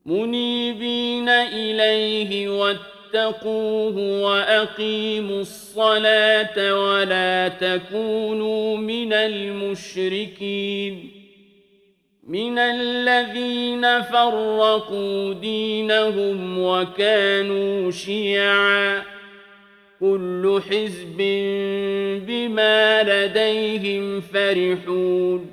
منيبين إليه واتقوه وأقيموا الصلاة ولا تكونوا من المشركين من الذين فرقوا دينهم وكانوا شيعا كل حزب بما لديهم فرحون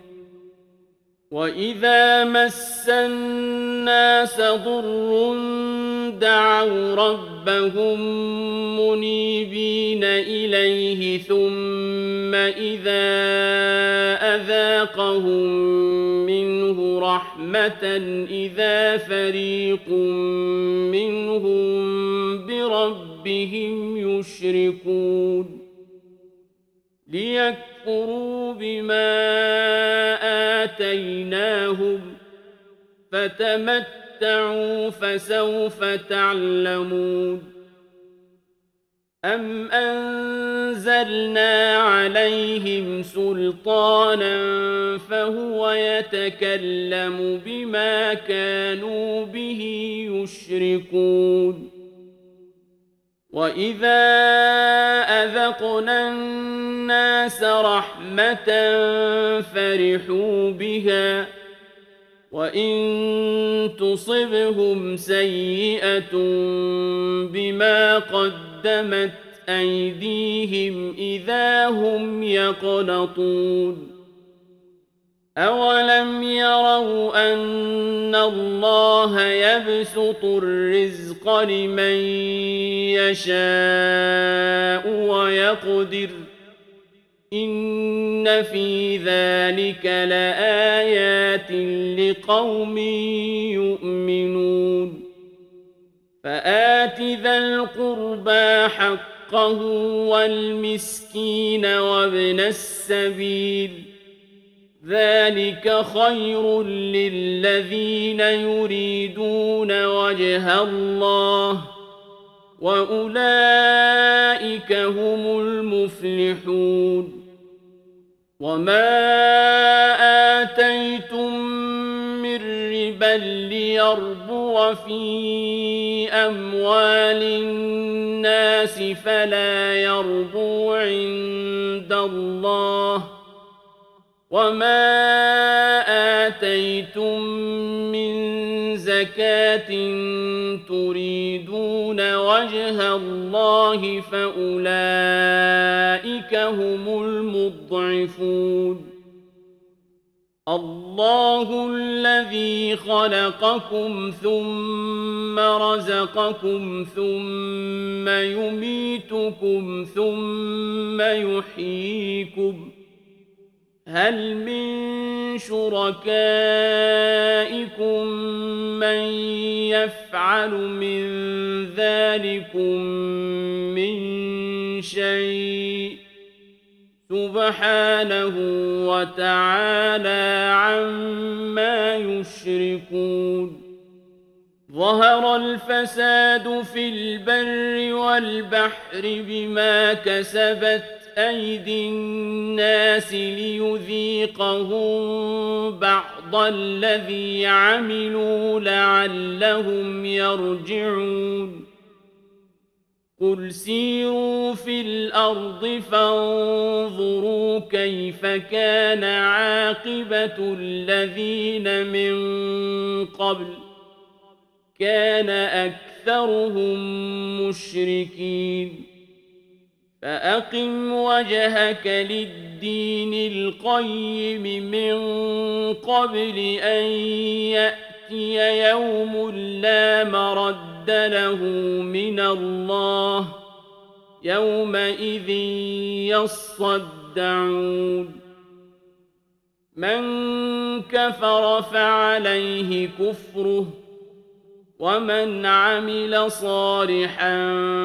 وإذا مس الناس ضر دعوا ربهم منيبين إليه ثم إذا أذاقهم منه رحمة إذا فريق منهم بربهم يشركون ليكفروا بما آتيناهم فتمتعوا فسوف تعلمون أم أنزلنا عليهم سلطانا فهو يتكلم بما كانوا به يشركون وإذا أذقنا الناس رحمة فرحوا بها وإن تصبهم سيئة بما قدمت أيديهم إذا هم يقنطون أولم يروا أن الله يبسط الرزق لمن يشاء ويقدر إن في ذلك لآيات لقوم يؤمنون فآت ذا القربى حقه والمسكين وابن السبيل ذلك خير للذين يريدون وجه الله وأولئك هم المفلحون وما آتيتم من ربا ليربو في أموال الناس فلا يربو عند الله وما آتيتم من زكاة تريدون وجه الله فأولئك هم المضعفون الله الذي خلقكم ثم رزقكم ثم يميتكم ثم يحييكم هل من شركائكم من يفعل من ذلكم من شيء سبحانه وتعالى عما يشركون ظهر الفساد في البر والبحر بما كسبت أيدي الناس ليذيقهم بعض الذي عملوا لعلهم يرجعون قل سيروا في الأرض فانظروا كيف كان عاقبة الذين من قبل كان أكثرهم مشركين فأقم وجهك للدين القيم من قبل أن يأتي يوم لا مرد له من الله يومئذ يصدعون من كفر فعليه كفره ومن عمل صالحا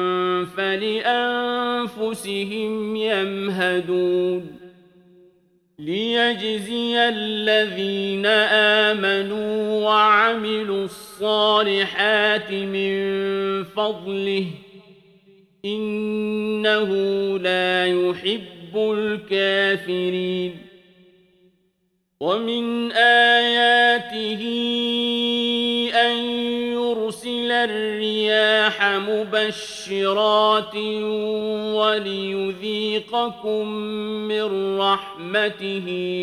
فلأنفسهم يمهدون ليجزي الذين آمنوا وعملوا الصالحات من فضله إنه لا يحب الكافرين ومن آياته أن ليرسل الرياح مبشرات وليذيقكم من رحمته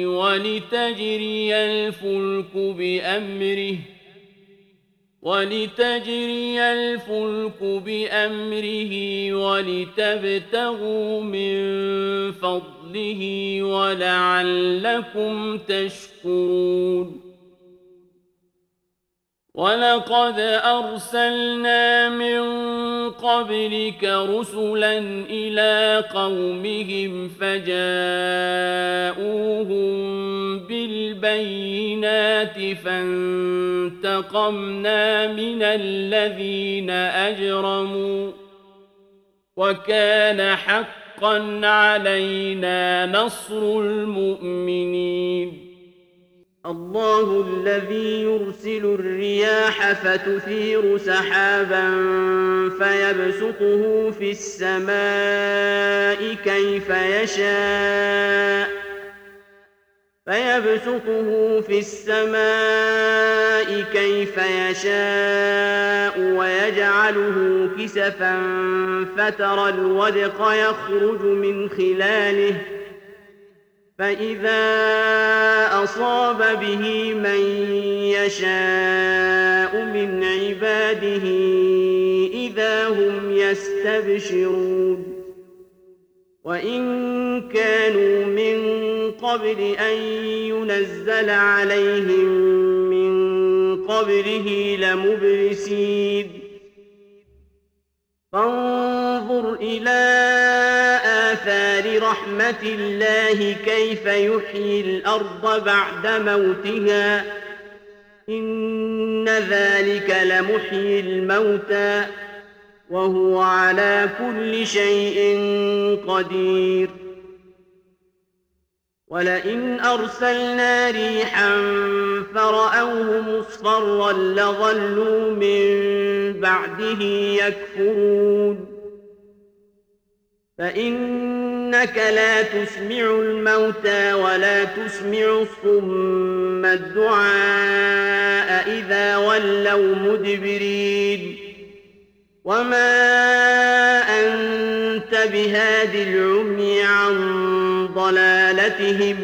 ولتجري الفلك بأمره ولتبتغوا من فضله ولعلكم تشكرون ولقد أرسلنا من قبلك رسلا إلى قومهم فجاءوهم بالبينات فانتقمنا من الذين أجرموا وكان حقا علينا نصر المؤمنين الله الذي يرسل الرياح فتثير سحابا فيبسطه في السماء كيف يشاء ويجعله كسفا فترى الودق يخرج من خلاله فإذا أصاب به من يشاء من عباده إذا هم يستبشرون وإن كانوا من قبل أن ينزل عليهم من قبله لمبلسين فانظر إلى آثار رحمة الله كيف يحيي الأرض بعد موتها إن ذلك لمحيي الموتى وهو على كل شيء قدير ولئن أرسلنا ريحا فرأوه مصفرا لظلوا من بعده يكفرون فإنك لا تسمع الموتى ولا تسمع الصم الدعاء إذا ولوا مدبرين وما أنت بهاد العمي عن ضلالتهم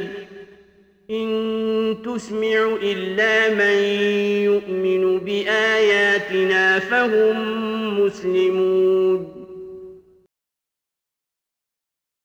إن تسمع إلا من يؤمن بآياتنا فهم مسلمون